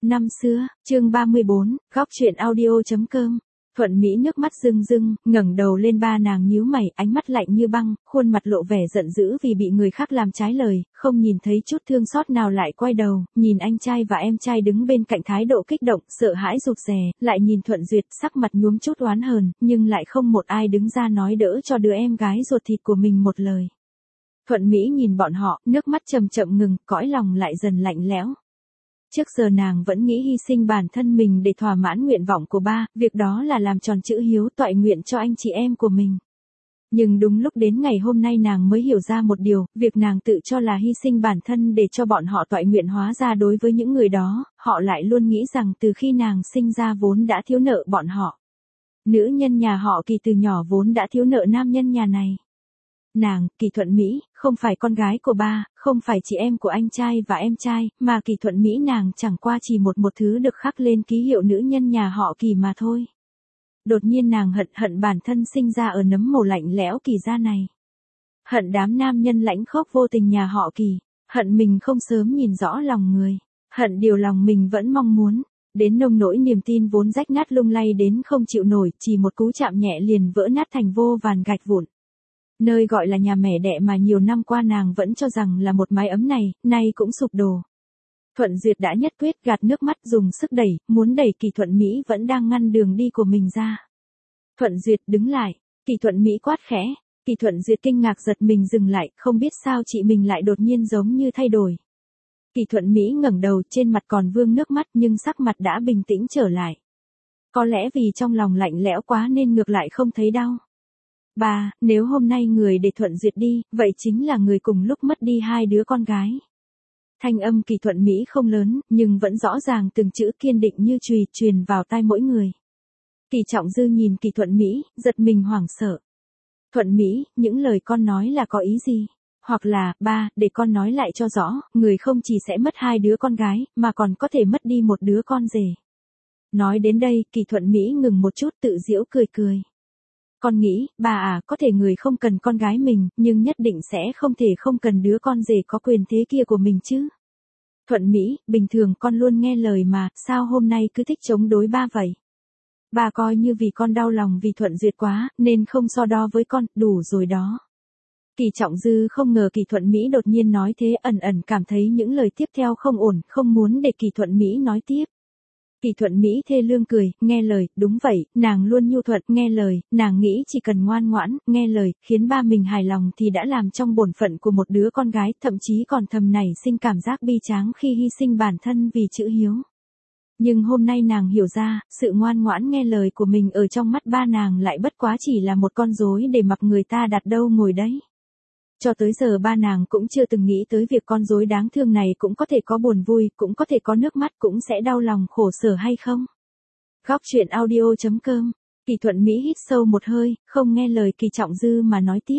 Năm xưa, chương 34, góc truyện audio.com. Thuận Mỹ nước mắt rưng rưng, ngẩng đầu lên ba nàng nhíu mày, ánh mắt lạnh như băng, khuôn mặt lộ vẻ giận dữ vì bị người khác làm trái lời, không nhìn thấy chút thương xót nào lại quay đầu, nhìn anh trai và em trai đứng bên cạnh thái độ kích động, sợ hãi rụt rè, lại nhìn Thuận Duyệt sắc mặt nhuốm chút oán hờn, nhưng lại không một ai đứng ra nói đỡ cho đứa em gái ruột thịt của mình một lời. Thuận Mỹ nhìn bọn họ, nước mắt chậm chậm ngừng, cõi lòng lại dần lạnh lẽo. Trước giờ nàng vẫn nghĩ hy sinh bản thân mình để thỏa mãn nguyện vọng của ba, việc đó là làm tròn chữ hiếu toại nguyện cho anh chị em của mình. Nhưng đúng lúc đến ngày hôm nay nàng mới hiểu ra một điều, việc nàng tự cho là hy sinh bản thân để cho bọn họ toại nguyện hóa ra đối với những người đó, họ lại luôn nghĩ rằng từ khi nàng sinh ra vốn đã thiếu nợ bọn họ. Nữ nhân nhà họ Kỳ từ nhỏ vốn đã thiếu nợ nam nhân nhà này. Nàng, Kỳ Thuận Mỹ, không phải con gái của ba, không phải chị em của anh trai và em trai, mà Kỳ Thuận Mỹ nàng chẳng qua chỉ một thứ được khắc lên ký hiệu nữ nhân nhà họ Kỳ mà thôi. Đột nhiên nàng hận bản thân sinh ra ở nấm mồ lạnh lẽo Kỳ gia này. Hận đám nam nhân lãnh khốc vô tình nhà họ Kỳ, hận mình không sớm nhìn rõ lòng người, hận điều lòng mình vẫn mong muốn. Đến nông nỗi niềm tin vốn rách nát lung lay đến không chịu nổi, chỉ một cú chạm nhẹ liền vỡ nát thành vô vàn gạch vụn. Nơi gọi là nhà mẹ đẻ mà nhiều năm qua nàng vẫn cho rằng là một mái ấm này, nay cũng sụp đổ. Thuận Duyệt đã nhất quyết gạt nước mắt dùng sức đẩy, muốn đẩy Kỳ Thuận Mỹ vẫn đang ngăn đường đi của mình ra. Thuận Duyệt đứng lại, Kỳ Thuận Mỹ quát khẽ, Kỳ Thuận Duyệt kinh ngạc giật mình dừng lại, không biết sao chị mình lại đột nhiên giống như thay đổi. Kỳ Thuận Mỹ ngẩng đầu, trên mặt còn vương nước mắt nhưng sắc mặt đã bình tĩnh trở lại. Có lẽ vì trong lòng lạnh lẽo quá nên ngược lại không thấy đau. Ba, nếu hôm nay người để Thuận Duyệt đi, vậy chính là người cùng lúc mất đi hai đứa con gái. Thanh âm Kỳ Thuận Mỹ không lớn, nhưng vẫn rõ ràng từng chữ kiên định như chùy truyền vào tai mỗi người. Kỳ Trọng Dư nhìn Kỳ Thuận Mỹ, giật mình hoảng sợ. Thuận Mỹ, những lời con nói là có ý gì? Hoặc là, ba, để con nói lại cho rõ, người không chỉ sẽ mất hai đứa con gái, mà còn có thể mất đi một đứa con rể. Nói đến đây, Kỳ Thuận Mỹ ngừng một chút tự giễu cười cười. Con nghĩ, bà à, có thể người không cần con gái mình, nhưng nhất định sẽ không thể không cần đứa con rể có quyền thế kia của mình chứ. Thuận Mỹ, bình thường con luôn nghe lời mà, sao hôm nay cứ thích chống đối ba vậy? Bà coi như vì con đau lòng vì Thuận Duyệt quá, nên không so đo với con, đủ rồi đó. Kỳ Trọng Dư không ngờ Kỳ Thuận Mỹ đột nhiên nói thế, ẩn ẩn cảm thấy những lời tiếp theo không ổn, không muốn để Kỳ Thuận Mỹ nói tiếp. Kỳ Thuận Mỹ thê lương cười, nghe lời, đúng vậy, nàng luôn nhu thuận, nghe lời, nàng nghĩ chỉ cần ngoan ngoãn, nghe lời, khiến ba mình hài lòng thì đã làm trong bổn phận của một đứa con gái, thậm chí còn thầm nảy sinh cảm giác bi tráng khi hy sinh bản thân vì chữ hiếu. Nhưng hôm nay nàng hiểu ra, sự ngoan ngoãn nghe lời của mình ở trong mắt ba nàng lại bất quá chỉ là một con rối để mặc người ta đặt đâu ngồi đấy. Cho tới giờ ba nàng cũng chưa từng nghĩ tới việc con rối đáng thương này cũng có thể có buồn vui, cũng có thể có nước mắt, cũng sẽ đau lòng khổ sở hay không. Góc truyện audio.com. Kỳ Thuận Mỹ hít sâu một hơi, không nghe lời Kỳ Trọng Dư mà nói tiếp.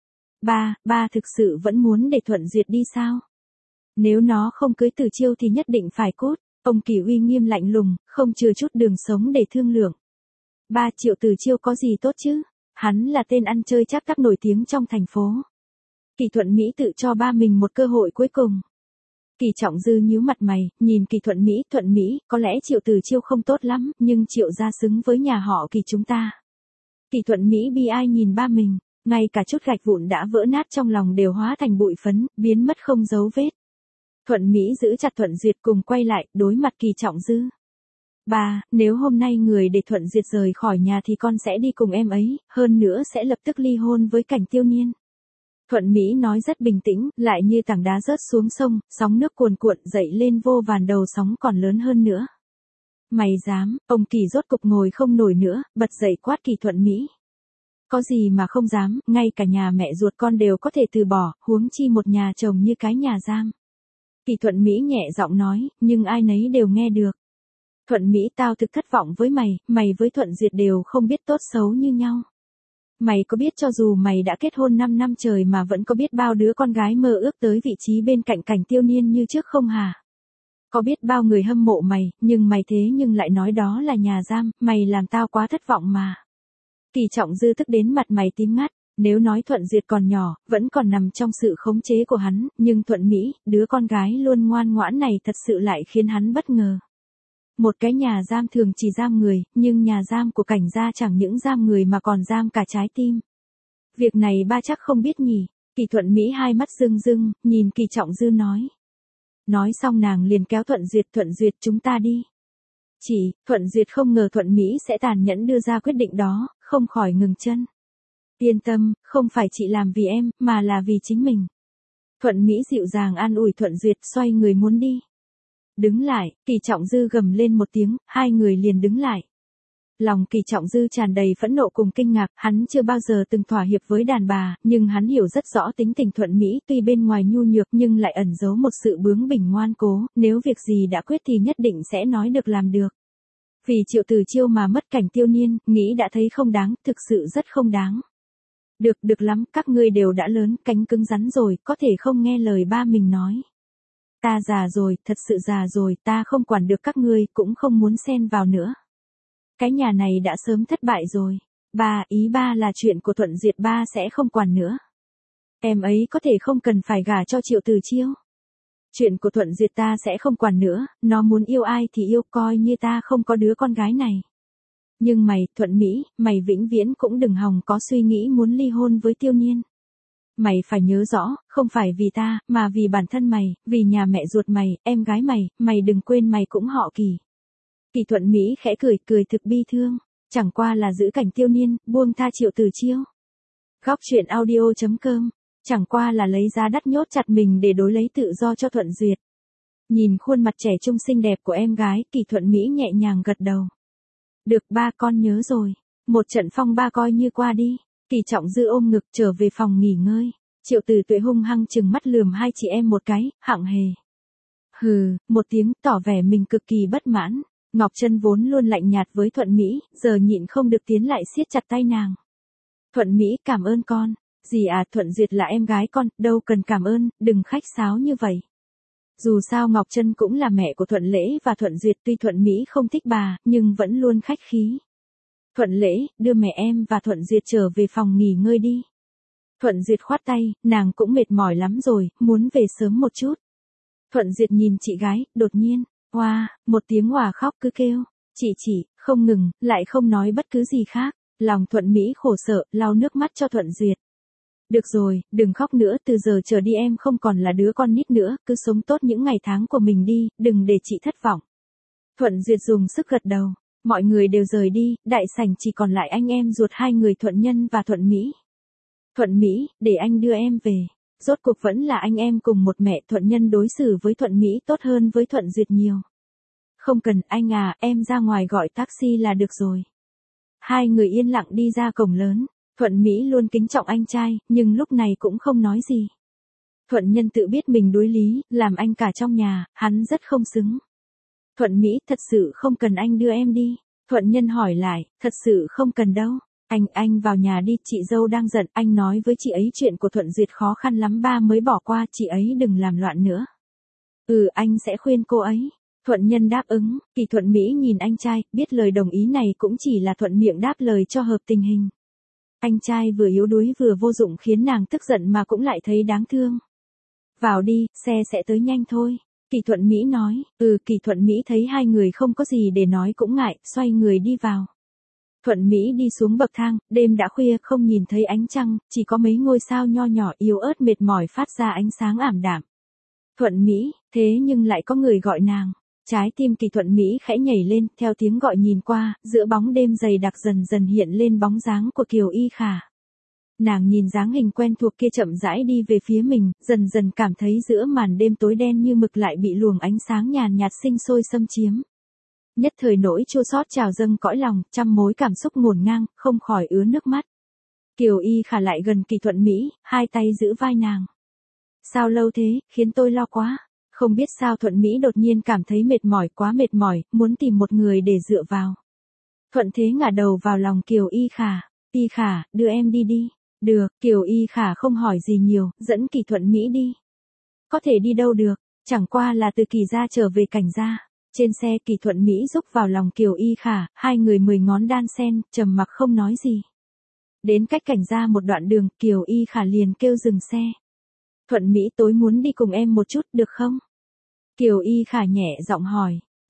Ba thực sự vẫn muốn để Thuận Duyệt đi sao? Nếu nó không cưới Từ Chiêu thì nhất định phải cút. Ông Kỳ uy nghiêm lạnh lùng, không chừa chút đường sống để thương lượng. 3 triệu Từ Chiêu có gì tốt chứ? Hắn là tên ăn chơi chắc tắp nổi tiếng trong thành phố. Kỳ Thuận Mỹ tự cho ba mình một cơ hội cuối cùng. Kỳ Trọng Dư nhíu mặt mày, nhìn Kỳ Thuận Mỹ, có lẽ Triệu Từ Chiêu không tốt lắm, nhưng Triệu gia xứng với nhà họ Kỳ chúng ta. Kỳ Thuận Mỹ bi ai nhìn ba mình, ngay cả chút gạch vụn đã vỡ nát trong lòng đều hóa thành bụi phấn, biến mất không dấu vết. Thuận Mỹ giữ chặt Thuận Duyệt cùng quay lại, đối mặt Kỳ Trọng Dư. Ba, nếu hôm nay người để Thuận Duyệt rời khỏi nhà thì con sẽ đi cùng em ấy, hơn nữa sẽ lập tức ly hôn với Cảnh Tiêu Niên. Thuận Mỹ nói rất bình tĩnh, lại như tảng đá rớt xuống sông, sóng nước cuồn cuộn dậy lên vô vàn đầu sóng còn lớn hơn nữa. Mày dám, ông Kỳ rốt cục ngồi không nổi nữa, bật dậy quát Kỳ Thuận Mỹ. Có gì mà không dám, ngay cả nhà mẹ ruột con đều có thể từ bỏ, huống chi một nhà chồng như cái nhà giam. Kỳ Thuận Mỹ nhẹ giọng nói, nhưng ai nấy đều nghe được. Thuận Mỹ, tao thực thất vọng với mày với Thuận Duyệt đều không biết tốt xấu như nhau. Mày có biết cho dù mày đã kết hôn 5 năm trời mà vẫn có biết bao đứa con gái mơ ước tới vị trí bên cạnh Cảnh Tiêu Niên như trước không hả? Có biết bao người hâm mộ mày, nhưng mày thế nhưng lại nói đó là nhà giam, mày làm tao quá thất vọng mà. Kỳ Trọng Dư tức đến mặt mày tím ngắt, nếu nói Thuận Duyệt còn nhỏ, vẫn còn nằm trong sự khống chế của hắn, nhưng Thuận Mỹ, đứa con gái luôn ngoan ngoãn này thật sự lại khiến hắn bất ngờ. Một cái nhà giam thường chỉ giam người, nhưng nhà giam của Cảnh gia chẳng những giam người mà còn giam cả trái tim. Việc này ba chắc không biết nhỉ. Kỳ Thuận Mỹ hai mắt rưng rưng, nhìn Kỳ Trọng Dư nói. Nói xong nàng liền kéo Thuận Duyệt chúng ta đi. Thuận Duyệt không ngờ Thuận Mỹ sẽ tàn nhẫn đưa ra quyết định đó, không khỏi ngừng chân. Yên tâm, không phải chị làm vì em, mà là vì chính mình. Thuận Mỹ dịu dàng an ủi Thuận Duyệt, xoay người muốn đi. Đứng lại, Kỳ Trọng Dư gầm lên một tiếng, hai người liền đứng lại. Lòng Kỳ Trọng Dư tràn đầy phẫn nộ cùng kinh ngạc, hắn chưa bao giờ từng thỏa hiệp với đàn bà, nhưng hắn hiểu rất rõ tính tình Thuận Mỹ, tuy bên ngoài nhu nhược nhưng lại ẩn giấu một sự bướng bỉnh ngoan cố, nếu việc gì đã quyết thì nhất định sẽ nói được làm được. Vì Triệu Tử Chiêu mà mất Cảnh Tiêu Niên, nghĩ đã thấy không đáng, thực sự rất không đáng. Được lắm, các ngươi đều đã lớn, cánh cứng rắn rồi, có thể không nghe lời ba mình nói. Ta già rồi, thật sự già rồi, ta không quản được các ngươi, cũng không muốn xen vào nữa. Cái nhà này đã sớm thất bại rồi. Ý ba là chuyện của Thuận Duyệt ba sẽ không quản nữa. Em ấy có thể không cần phải gả cho Triệu Tử Chiêu. Chuyện của Thuận Duyệt ta sẽ không quản nữa, nó muốn yêu ai thì yêu, coi như ta không có đứa con gái này. Nhưng mày, Thuận Mỹ, mày vĩnh viễn cũng đừng hòng có suy nghĩ muốn ly hôn với Tiêu Niên. Mày phải nhớ rõ, không phải vì ta, mà vì bản thân mày, vì nhà mẹ ruột mày, em gái mày đừng quên mày cũng họ Kỳ. Kỳ Thuận Mỹ khẽ cười thực bi thương, chẳng qua là giữ Cảnh Tiêu Niên, buông tha Triệu Tử Chiêu. Góc truyện audio.com, chẳng qua là lấy giá đắt nhốt chặt mình để đối lấy tự do cho Thuận Duyệt. Nhìn khuôn mặt trẻ trung xinh đẹp của em gái, Kỳ Thuận Mỹ nhẹ nhàng gật đầu. Được ba, con nhớ rồi. Một trận phong ba coi như qua đi. Kỳ Trọng Dư ôm ngực trở về phòng nghỉ ngơi. Triệu Tử Tuệ hung hăng chừng mắt lườm hai chị em một cái, hạng hề. Hừ, một tiếng tỏ vẻ mình cực kỳ bất mãn. Ngọc Trân vốn luôn lạnh nhạt với Thuận Mỹ, giờ nhịn không được tiến lại siết chặt tay nàng. Thuận Mỹ cảm ơn con. Gì à, Thuận Duyệt là em gái con, đâu cần cảm ơn, đừng khách sáo như vậy. Dù sao Ngọc Trân cũng là mẹ của Thuận Lễ và Thuận Duyệt, tuy Thuận Mỹ không thích bà, nhưng vẫn luôn khách khí. Thuận Lễ, đưa mẹ em và Thuận Duyệt trở về phòng nghỉ ngơi đi. Thuận Duyệt khoát tay, nàng cũng mệt mỏi lắm rồi, muốn về sớm một chút. Thuận Duyệt nhìn chị gái, đột nhiên, một tiếng òa khóc cứ kêu, chị, không ngừng, lại không nói bất cứ gì khác. Lòng Thuận Mỹ khổ sở, lau nước mắt cho Thuận Duyệt. Được rồi, đừng khóc nữa, từ giờ trở đi em không còn là đứa con nít nữa, cứ sống tốt những ngày tháng của mình đi, đừng để chị thất vọng. Thuận Duyệt dùng sức gật đầu, mọi người đều rời đi, đại sảnh chỉ còn lại anh em ruột hai người Thuận Nhân và Thuận Mỹ. Thuận Mỹ, để anh đưa em về. Rốt cuộc vẫn là anh em cùng một mẹ, Thuận Nhân đối xử với Thuận Mỹ tốt hơn với Thuận Duyệt nhiều. Không cần, anh à, em ra ngoài gọi taxi là được rồi. Hai người yên lặng đi ra cổng lớn. Thuận Mỹ luôn kính trọng anh trai, nhưng lúc này cũng không nói gì. Thuận Nhân tự biết mình đối lý, làm anh cả trong nhà, hắn rất không xứng. Thuận Mỹ, thật sự không cần anh đưa em đi. Thuận Nhân hỏi lại, thật sự không cần đâu. Anh vào nhà đi, chị dâu đang giận, anh nói với chị ấy chuyện của Thuận Duyệt khó khăn lắm ba mới bỏ qua, chị ấy đừng làm loạn nữa. Anh sẽ khuyên cô ấy. Thuận Nhân đáp ứng, Kỳ Thuận Mỹ nhìn anh trai, biết lời đồng ý này cũng chỉ là thuận miệng đáp lời cho hợp tình hình. Anh trai vừa yếu đuối vừa vô dụng khiến nàng tức giận mà cũng lại thấy đáng thương. Vào đi, xe sẽ tới nhanh thôi. Kỳ Thuận Mỹ nói, Kỳ Thuận Mỹ thấy hai người không có gì để nói cũng ngại, xoay người đi vào. Thuận Mỹ đi xuống bậc thang, đêm đã khuya không nhìn thấy ánh trăng, chỉ có mấy ngôi sao nho nhỏ yếu ớt mệt mỏi phát ra ánh sáng ảm đạm. Thuận Mỹ, thế nhưng lại có người gọi nàng. Trái tim Kỳ Thuận Mỹ khẽ nhảy lên, theo tiếng gọi nhìn qua, giữa bóng đêm dày đặc dần dần hiện lên bóng dáng của Kiều Y Khả. Nàng nhìn dáng hình quen thuộc kia chậm rãi đi về phía mình, dần dần cảm thấy giữa màn đêm tối đen như mực lại bị luồng ánh sáng nhàn nhạt sinh sôi xâm chiếm. Nhất thời nỗi chua xót trào dâng cõi lòng, trăm mối cảm xúc ngổn ngang, không khỏi ứa nước mắt. Kiều Y Khả lại gần Kỳ Thuận Mỹ, hai tay giữ vai nàng. Sao lâu thế, khiến tôi lo quá. Không biết sao Thuận Mỹ đột nhiên cảm thấy mệt mỏi, quá mệt mỏi, muốn tìm một người để dựa vào. Thuận thế ngả đầu vào lòng Kiều Y Khả. Y Khả, đưa em đi đi. Được, Kiều Y Khả không hỏi gì nhiều, dẫn Kỳ Thuận Mỹ đi. Có thể đi đâu được, chẳng qua là từ Kỳ gia trở về Cảnh gia. Trên xe Kỳ Thuận Mỹ rúc vào lòng Kiều Y Khả, hai người 10 ngón đan sen, trầm mặc không nói gì. Đến cách Cảnh gia một đoạn đường, Kiều Y Khả liền kêu dừng xe. Thuận Mỹ, tối muốn đi cùng em một chút, được không? Kiều Y Khả nhẹ giọng hỏi.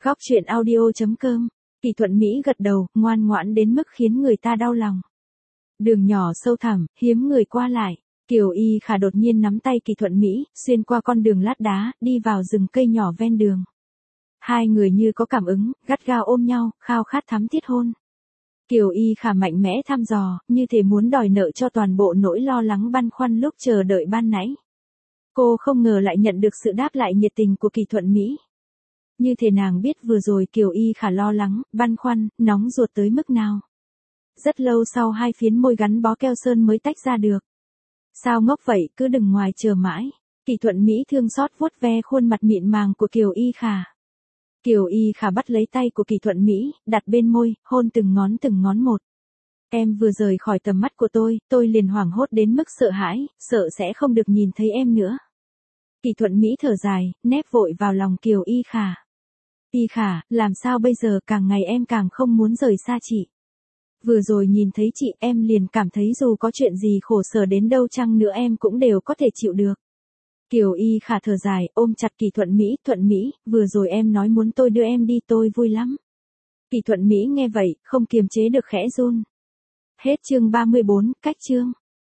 Góc chuyện audio.com. Kỳ Thuận Mỹ gật đầu, ngoan ngoãn đến mức khiến người ta đau lòng. Đường nhỏ sâu thẳm, hiếm người qua lại. Kiều Y Khả đột nhiên nắm tay Kỳ Thuận Mỹ, xuyên qua con đường lát đá, đi vào rừng cây nhỏ ven đường. Hai người như có cảm ứng, gắt gao ôm nhau, khao khát thắm thiết hôn. Kiều Y Khả mạnh mẽ thăm dò, như thể muốn đòi nợ cho toàn bộ nỗi lo lắng băn khoăn lúc chờ đợi ban nãy. Cô không ngờ lại nhận được sự đáp lại nhiệt tình của Kỳ Thuận Mỹ. Như thể nàng biết vừa rồi Kiều Y Khả lo lắng, băn khoăn, nóng ruột tới mức nào. Rất lâu sau hai phiến môi gắn bó keo sơn mới tách ra được. Sao ngốc vậy, cứ đừng ngoài chờ mãi. Kỳ Thuận Mỹ thương xót vuốt ve khuôn mặt mịn màng của Kiều Y Khả. Kiều Y Khả bắt lấy tay của Kỳ Thuận Mỹ, đặt bên môi, hôn từng ngón một. Em vừa rời khỏi tầm mắt của tôi liền hoảng hốt đến mức sợ hãi, sợ sẽ không được nhìn thấy em nữa. Kỳ Thuận Mỹ thở dài, nép vội vào lòng Kiều Y Khả. Y Khả, làm sao bây giờ, càng ngày em càng không muốn rời xa chị. Vừa rồi nhìn thấy chị em liền cảm thấy dù có chuyện gì khổ sở đến đâu chăng nữa em cũng đều có thể chịu được. Kiều Y Khả thở dài, ôm chặt Kỳ Thuận Mỹ, vừa rồi em nói muốn tôi đưa em đi, tôi vui lắm. Kỳ Thuận Mỹ nghe vậy, không kiềm chế được khẽ run. Hết chương 34, cách chương.